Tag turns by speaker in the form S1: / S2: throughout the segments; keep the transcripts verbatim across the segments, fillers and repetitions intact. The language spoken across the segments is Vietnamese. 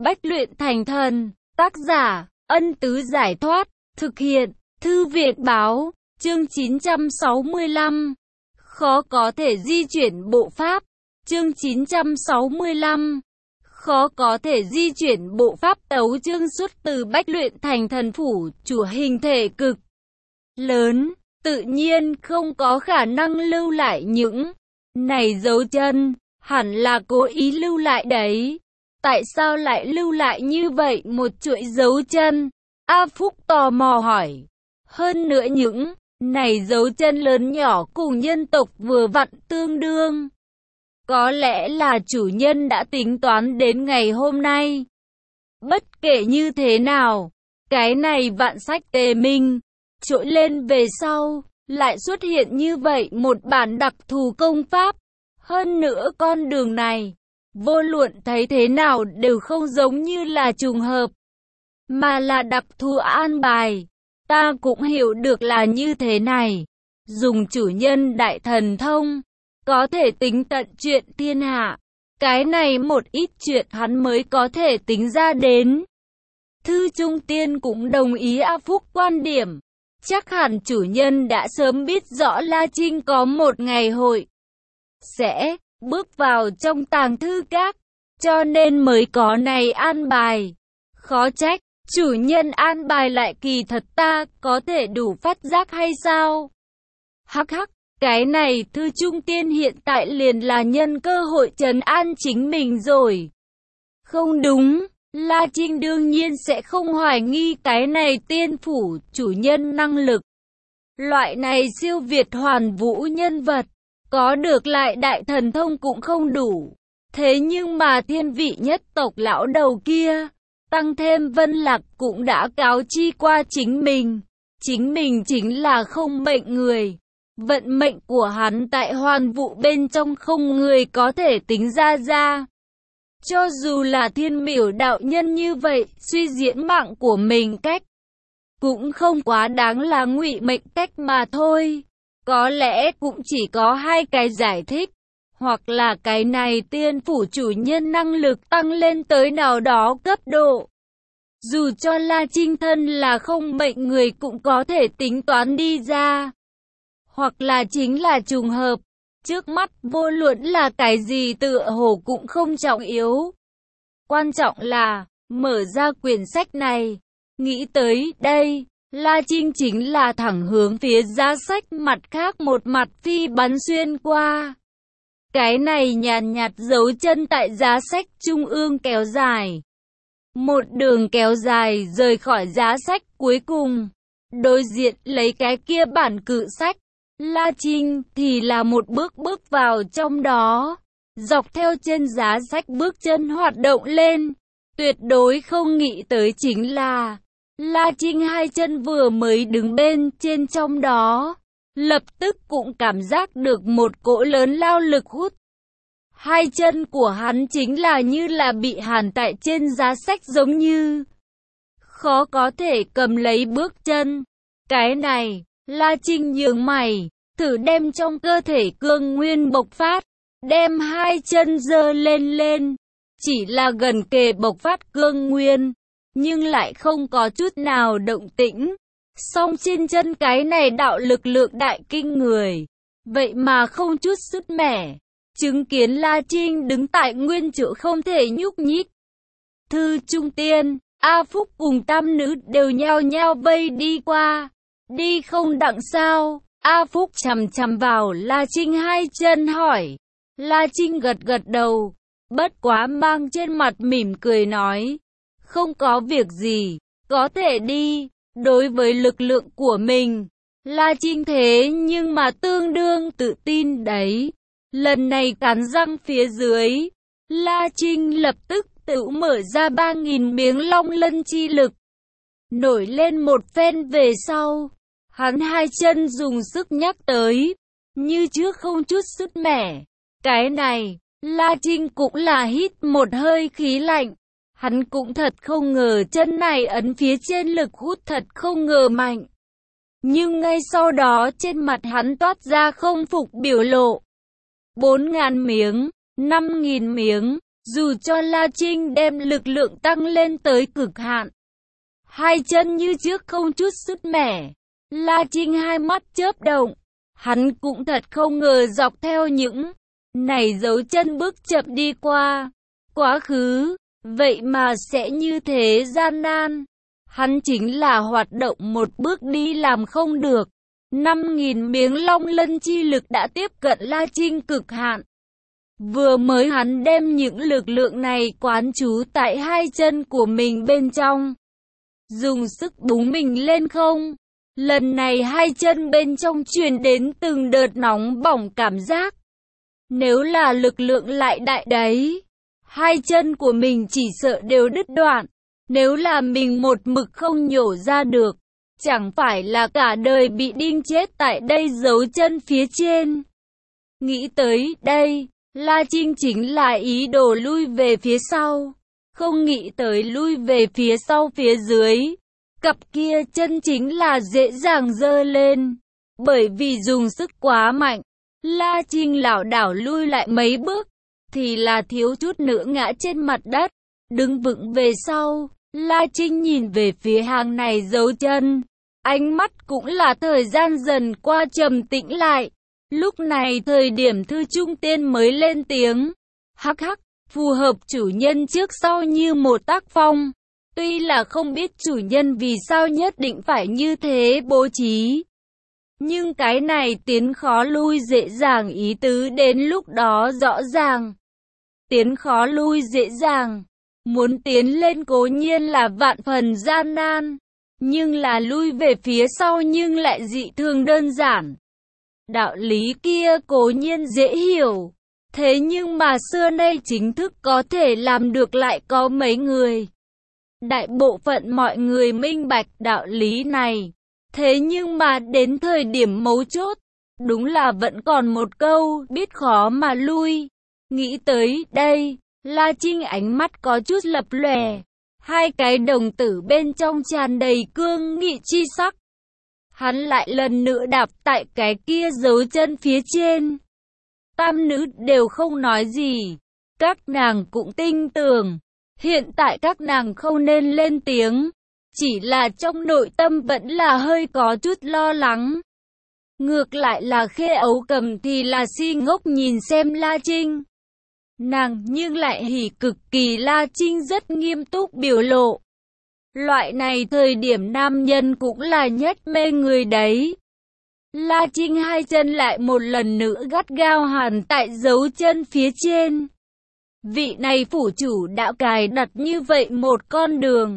S1: bách luyện thành thần. Tác giả, Ân Tứ Giải Thoát. Thực hiện, Thư Việt Báo. Chương chín trăm sáu mươi lăm. Khó có thể di chuyển bộ pháp. Chương chín trăm sáu mươi lăm. Khó có thể di chuyển bộ pháp. Tấu chương xuất từ bách luyện thành thần phủ, chủ hình thể cực lớn, tự nhiên không có khả năng lưu lại những này dấu chân, hẳn là cố ý lưu lại đấy. Tại sao lại lưu lại như vậy một chuỗi dấu chân? A Phúc tò mò hỏi. Hơn nữa những này dấu chân lớn nhỏ cùng nhân tộc vừa vặn tương đương. Có lẽ là chủ nhân đã tính toán đến ngày hôm nay. Bất kể như thế nào, cái này vạn sách tề minh, trỗi lên về sau, lại xuất hiện như vậy một bản đặc thù công pháp. Hơn nữa con đường này, vô luận thấy thế nào đều không giống như là trùng hợp, mà là đặc thù an bài. Ta cũng hiểu được là như thế này. Dùng chủ nhân đại thần thông, có thể tính tận chuyện thiên hạ. Cái này một ít chuyện hắn mới có thể tính ra đến. Thư Trung Tiên cũng đồng ý A Phúc quan điểm. Chắc hẳn chủ nhân đã sớm biết rõ La Trinh có một ngày hội sẽ bước vào trong tàng thư các, cho nên mới có này an bài. Khó trách, chủ nhân an bài lại kỳ thật, ta có thể đủ phát giác hay sao? Hắc hắc, cái này Thư Trung Tiên hiện tại liền là nhân cơ hội trấn an chính mình rồi. Không đúng, La Trinh đương nhiên sẽ không hoài nghi cái này tiên phủ chủ nhân năng lực. Loại này siêu việt hoàn vũ nhân vật, có được lại đại thần thông cũng không đủ. Thế nhưng mà thiên vị nhất tộc lão đầu kia, tăng thêm Vân Lạc cũng đã cáo chi qua chính mình. Chính mình chính là không mệnh người. Vận mệnh của hắn tại hoàn vũ bên trong không người có thể tính ra ra. Cho dù là thiên miểu đạo nhân như vậy, suy diễn mạng của mình cách cũng không quá đáng là ngụy mệnh cách mà thôi. Có lẽ cũng chỉ có hai cái giải thích. Hoặc là cái này tiên phủ chủ nhân năng lực tăng lên tới nào đó cấp độ. Dù cho La Trinh thân là không mệnh người cũng có thể tính toán đi ra. Hoặc là chính là trùng hợp. Trước mắt vô luận là cái gì tựa hồ cũng không trọng yếu. Quan trọng là, mở ra quyển sách này. Nghĩ tới đây, La Trinh chính là thẳng hướng phía giá sách, mặt khác một mặt phi bắn xuyên qua. Cái này nhàn nhạt dấu chân tại giá sách trung ương kéo dài. Một đường kéo dài rời khỏi giá sách cuối cùng. Đối diện lấy cái kia bản cự sách. La Trinh thì là một bước bước vào trong đó. Dọc theo trên giá sách bước chân hoạt động lên. Tuyệt đối không nghĩ tới chính là La Trinh hai chân vừa mới đứng bên trên trong đó, lập tức cũng cảm giác được một cỗ lớn lao lực hút. Hai chân của hắn chính là như là bị hàn tại trên giá sách giống như khó có thể cầm lấy bước chân. Cái này, La Trinh nhướng mày, thử đem trong cơ thể cương nguyên bộc phát, đem hai chân giơ lên lên, chỉ là gần kề bộc phát cương nguyên, nhưng lại không có chút nào động tĩnh. Song trên chân cái này đạo lực lượng đại kinh người, vậy mà không chút sứt mẻ. Chứng kiến La Trinh đứng tại nguyên chỗ không thể nhúc nhích. Thư Trung Tiên, A Phúc cùng tam nữ đều nhao nhao vây đi qua. Đi không đặng sao? A Phúc chằm chằm vào La Trinh hai chân hỏi. La Trinh gật gật đầu, bất quá mang trên mặt mỉm cười nói. Không có việc gì, có thể đi. Đối với lực lượng của mình, La Trinh thế nhưng mà tương đương tự tin đấy. Lần này cắn răng phía dưới, La Trinh lập tức tự mở ra ba nghìn miếng long lân chi lực. Nổi lên một phen về sau, hắn hai chân dùng sức nhắc tới, như trước không chút sứt mẻ. Cái này, La Trinh cũng là hít một hơi khí lạnh. Hắn cũng thật không ngờ chân này ấn phía trên lực hút thật không ngờ mạnh. Nhưng ngay sau đó trên mặt hắn toát ra không phục biểu lộ. Bốn ngàn miếng, năm nghìn miếng, Dù cho La Trinh đem lực lượng tăng lên tới cực hạn, hai chân như trước không chút sứt mẻ. La Trinh hai mắt chớp động, hắn cũng thật không ngờ dọc theo những này dấu chân bước chậm đi qua quá khứ, vậy mà sẽ như thế gian nan. Hắn chính là hoạt động một bước đi làm không được. năm nghìn miếng long lân chi lực đã tiếp cận La Trinh cực hạn. Vừa mới hắn đem những lực lượng này quán trú tại hai chân của mình bên trong, dùng sức búng mình lên không. Lần này hai chân bên trong truyền đến từng đợt nóng bỏng cảm giác. Nếu là lực lượng lại đại đấy, hai chân của mình chỉ sợ đều đứt đoạn. Nếu là mình một mực không nhổ ra được, chẳng phải là cả đời bị đinh chết tại đây dấu chân phía trên. Nghĩ tới đây, La Trinh chính là ý đồ lui về phía sau, không nghĩ tới lui về phía sau phía dưới. Cặp kia chân chính là dễ dàng giơ lên, bởi vì dùng sức quá mạnh, La Trinh lảo đảo lui lại mấy bước, thì là thiếu chút nữa ngã trên mặt đất. Đứng vững về sau, La Trinh nhìn về phía hàng này dấu chân, ánh mắt cũng là thời gian dần qua trầm tĩnh lại. Lúc này thời điểm Thư Trung Tiên mới lên tiếng, hắc hắc, phù hợp chủ nhân trước sau như một tác phong. Tuy là không biết chủ nhân vì sao nhất định phải như thế bố trí, nhưng cái này tiến khó lui dễ dàng ý tứ đến lúc đó rõ ràng. Tiến khó lui dễ dàng, muốn tiến lên cố nhiên là vạn phần gian nan, nhưng là lui về phía sau nhưng lại dị thường đơn giản. Đạo lý kia cố nhiên dễ hiểu, thế nhưng mà xưa nay chính thức có thể làm được lại có mấy người. Đại bộ phận mọi người minh bạch đạo lý này, thế nhưng mà đến thời điểm mấu chốt, đúng là vẫn còn một câu biết khó mà lui. Nghĩ tới đây, La Trinh ánh mắt có chút lập lòe, hai cái đồng tử bên trong tràn đầy cương nghị chi sắc. Hắn lại lần nữa đạp tại cái kia dấu chân phía trên. Tam nữ đều không nói gì, các nàng cũng tin tưởng. Hiện tại các nàng không nên lên tiếng, chỉ là trong nội tâm vẫn là hơi có chút lo lắng. Ngược lại là Khê Ấu Cầm thì là si ngốc nhìn xem La Trinh. Nàng nhưng lại hỉ cực kỳ La Trinh rất nghiêm túc biểu lộ. Loại này thời điểm nam nhân cũng là nhất mê người đấy. La Trinh hai chân lại một lần nữa gắt gao hàn tại dấu chân phía trên. Vị này phủ chủ đã cài đặt như vậy một con đường,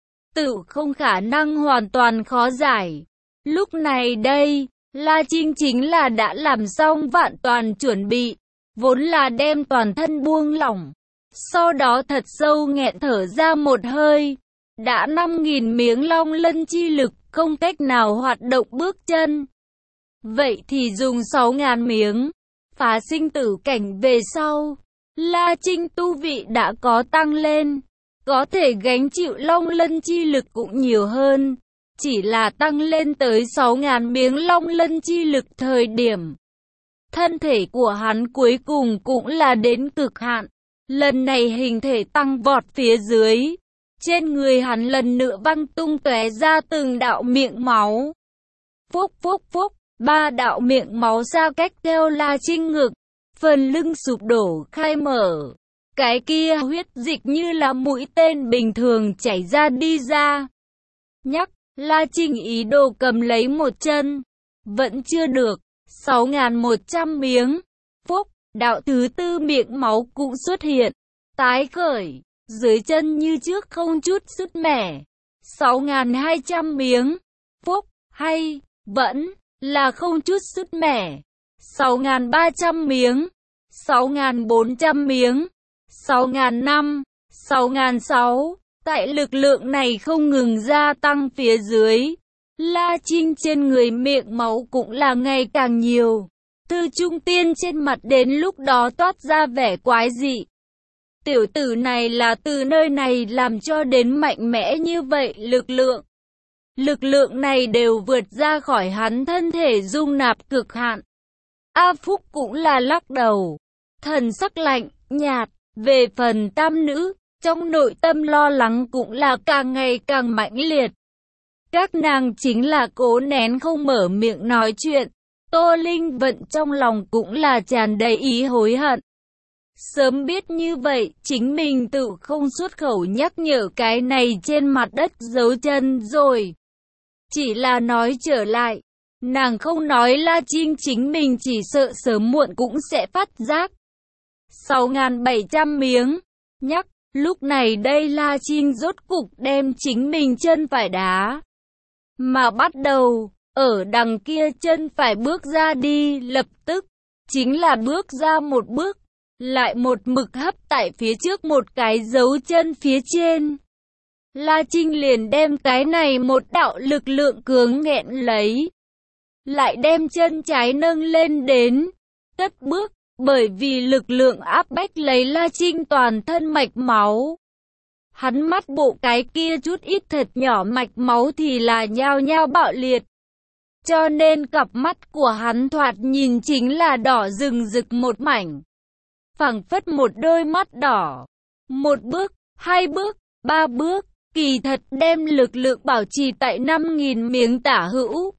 S1: tự không khả năng hoàn toàn khó giải. Lúc này đây, La Trinh chính là đã làm xong vạn toàn chuẩn bị, vốn là đem toàn thân buông lỏng. Sau đó thật sâu nghẹn thở ra một hơi, đã năm nghìn miếng long lân chi lực không cách nào hoạt động bước chân. Vậy thì dùng sáu ngàn miếng, phá sinh tử cảnh về sau. La Trinh tu vị đã có tăng lên, có thể gánh chịu long lân chi lực cũng nhiều hơn, chỉ là tăng lên tới sáu ngàn miếng long lân chi lực thời điểm. Thân thể của hắn cuối cùng cũng là đến cực hạn, lần này hình thể tăng vọt phía dưới, trên người hắn lần nữa văng tung tóe ra từng đạo miệng máu. Phúc phúc phúc, ba đạo miệng máu ra cách theo La Trinh ngực. Phần lưng sụp đổ khai mở, cái kia huyết dịch như là mũi tên bình thường chảy ra đi ra. Nhắc, La Trinh ý đồ cầm lấy một chân, vẫn chưa được, sáu nghìn một trăm miếng. Phúc, đạo thứ tư miệng máu cũng xuất hiện, tái khởi, dưới chân như trước không chút sứt mẻ. sáu nghìn hai trăm miếng. Phúc, hay, vẫn là không chút sứt mẻ. sáu nghìn ba trăm miếng, sáu nghìn bốn trăm miếng, sáu nghìn năm, sáu nghìn sáu. Tại lực lượng này không ngừng gia tăng phía dưới, La Trinh trên người miệng máu cũng là ngày càng nhiều. Thư Trung Tiên trên mặt đến lúc đó toát ra vẻ quái dị. Tiểu tử này là từ nơi này làm cho đến mạnh mẽ như vậy lực lượng. Lực lượng này đều vượt ra khỏi hắn thân thể dung nạp cực hạn. A Phúc cũng là lắc đầu, thần sắc lạnh, nhạt, Về phần tam nữ, trong nội tâm lo lắng cũng là càng ngày càng mãnh liệt. Các nàng chính là cố nén không mở miệng nói chuyện. Tô Linh Vận trong lòng cũng là tràn đầy ý hối hận. Sớm biết như vậy, chính mình tự không xuất khẩu nhắc nhở cái này trên mặt đất giấu chân rồi. Chỉ là nói trở lại, nàng không nói La Trinh chính mình chỉ sợ sớm muộn cũng sẽ phát giác. sáu nghìn bảy trăm miếng, nhắc, lúc này đây La Trinh rốt cục đem chính mình chân phải đá. Mà bắt đầu, ở đằng kia chân phải bước ra đi, lập tức, chính là bước ra một bước, lại một mực hấp tại phía trước một cái dấu chân phía trên. La Trinh liền đem cái này một đạo lực lượng cường nghẹn lấy. Lại đem chân trái nâng lên đến, cất bước, bởi vì lực lượng áp bách lấy La Trinh toàn thân mạch máu. Hắn mắt bộ cái kia chút ít thật nhỏ mạch máu thì là nhao nhao bạo liệt. Cho nên cặp mắt của hắn thoạt nhìn chính là đỏ rừng rực một mảnh. Phảng phất một đôi mắt đỏ. Một bước, hai bước, ba bước, kỳ thật đem lực lượng bảo trì tại năm nghìn miếng tả hữu.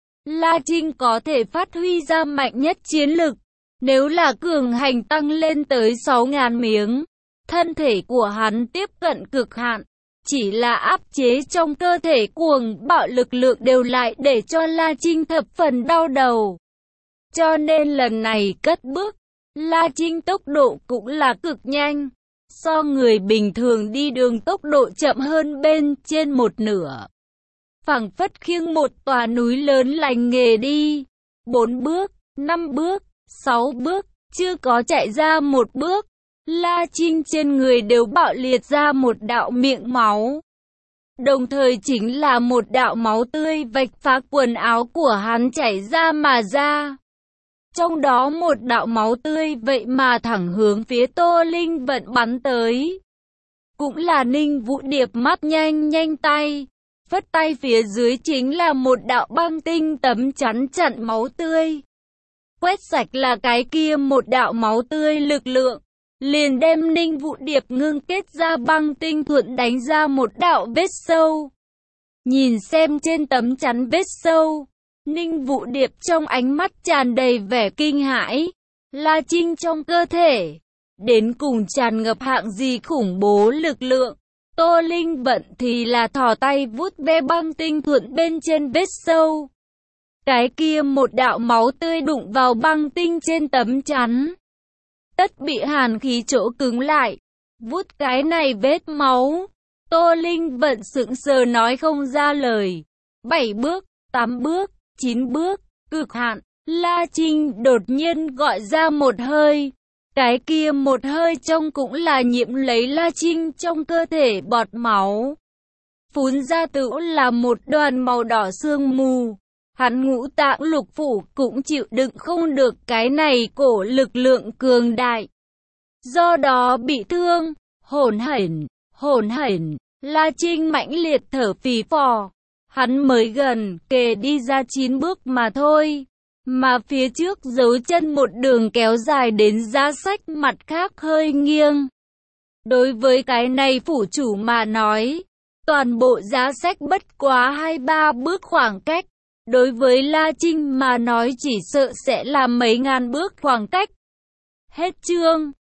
S1: La Trinh có thể phát huy ra mạnh nhất chiến lực. Nếu là cường hành tăng lên tới sáu nghìn miếng, thân thể của hắn tiếp cận cực hạn. Chỉ là áp chế trong cơ thể cuồng bạo lực lượng đều lại để cho La Trinh thập phần đau đầu. Cho nên lần này cất bước, La Trinh tốc độ cũng là cực nhanh. So người bình thường đi đường tốc độ chậm hơn bên trên một nửa. Phảng phất khiêng một tòa núi lớn lành nghề đi. Bốn bước, năm bước, sáu bước, chưa có chạy ra một bước. La Trinh trên người đều bạo liệt ra một đạo miệng máu. Đồng thời chính là một đạo máu tươi vạch phá quần áo của hắn chảy ra mà ra. Trong đó một đạo máu tươi vậy mà thẳng hướng phía Tô Linh Vận bắn tới. Cũng là Ninh Vũ Điệp mắt nhanh nhanh tay. Phất tay phía dưới chính là một đạo băng tinh tấm chắn chặn máu tươi. Quét sạch là cái kia một đạo máu tươi lực lượng. Liền đem Ninh Vũ Điệp ngưng kết ra băng tinh thuận đánh ra một đạo vết sâu. Nhìn xem trên tấm chắn vết sâu, Ninh Vũ Điệp trong ánh mắt tràn đầy vẻ kinh hãi. La Trinh trong cơ thể, đến cùng tràn ngập hạng gì khủng bố lực lượng. Tô Linh Vận thì là thò tay vuốt ve băng tinh thuận bên trên vết sâu. Cái kia một đạo máu tươi đụng vào băng tinh trên tấm chắn. Tất bị hàn khí chỗ cứng lại. Vuốt cái này vết máu. Tô Linh Vận sững sờ nói không ra lời. Bảy bước, tám bước, chín bước, cực hạn. La Trinh đột nhiên gọi ra một hơi. Cái kia một hơi trông cũng là nhiễm lấy La Trinh trong cơ thể bọt máu. Phun ra tự là một đoàn màu đỏ sương mù. Hắn ngũ tạng lục phủ cũng chịu đựng không được cái này cổ lực lượng cường đại. Do đó bị thương, hổn hển, hổn hển, La Trinh mãnh liệt thở phì phò. Hắn mới gần kề đi ra chín bước mà thôi. Mà phía trước dấu chân một đường kéo dài đến giá sách mặt khác hơi nghiêng. Đối với cái này phủ chủ mà nói, toàn bộ giá sách bất quá hai ba bước khoảng cách. Đối với La Trinh mà nói chỉ sợ sẽ là mấy ngàn bước khoảng cách. Hết chương.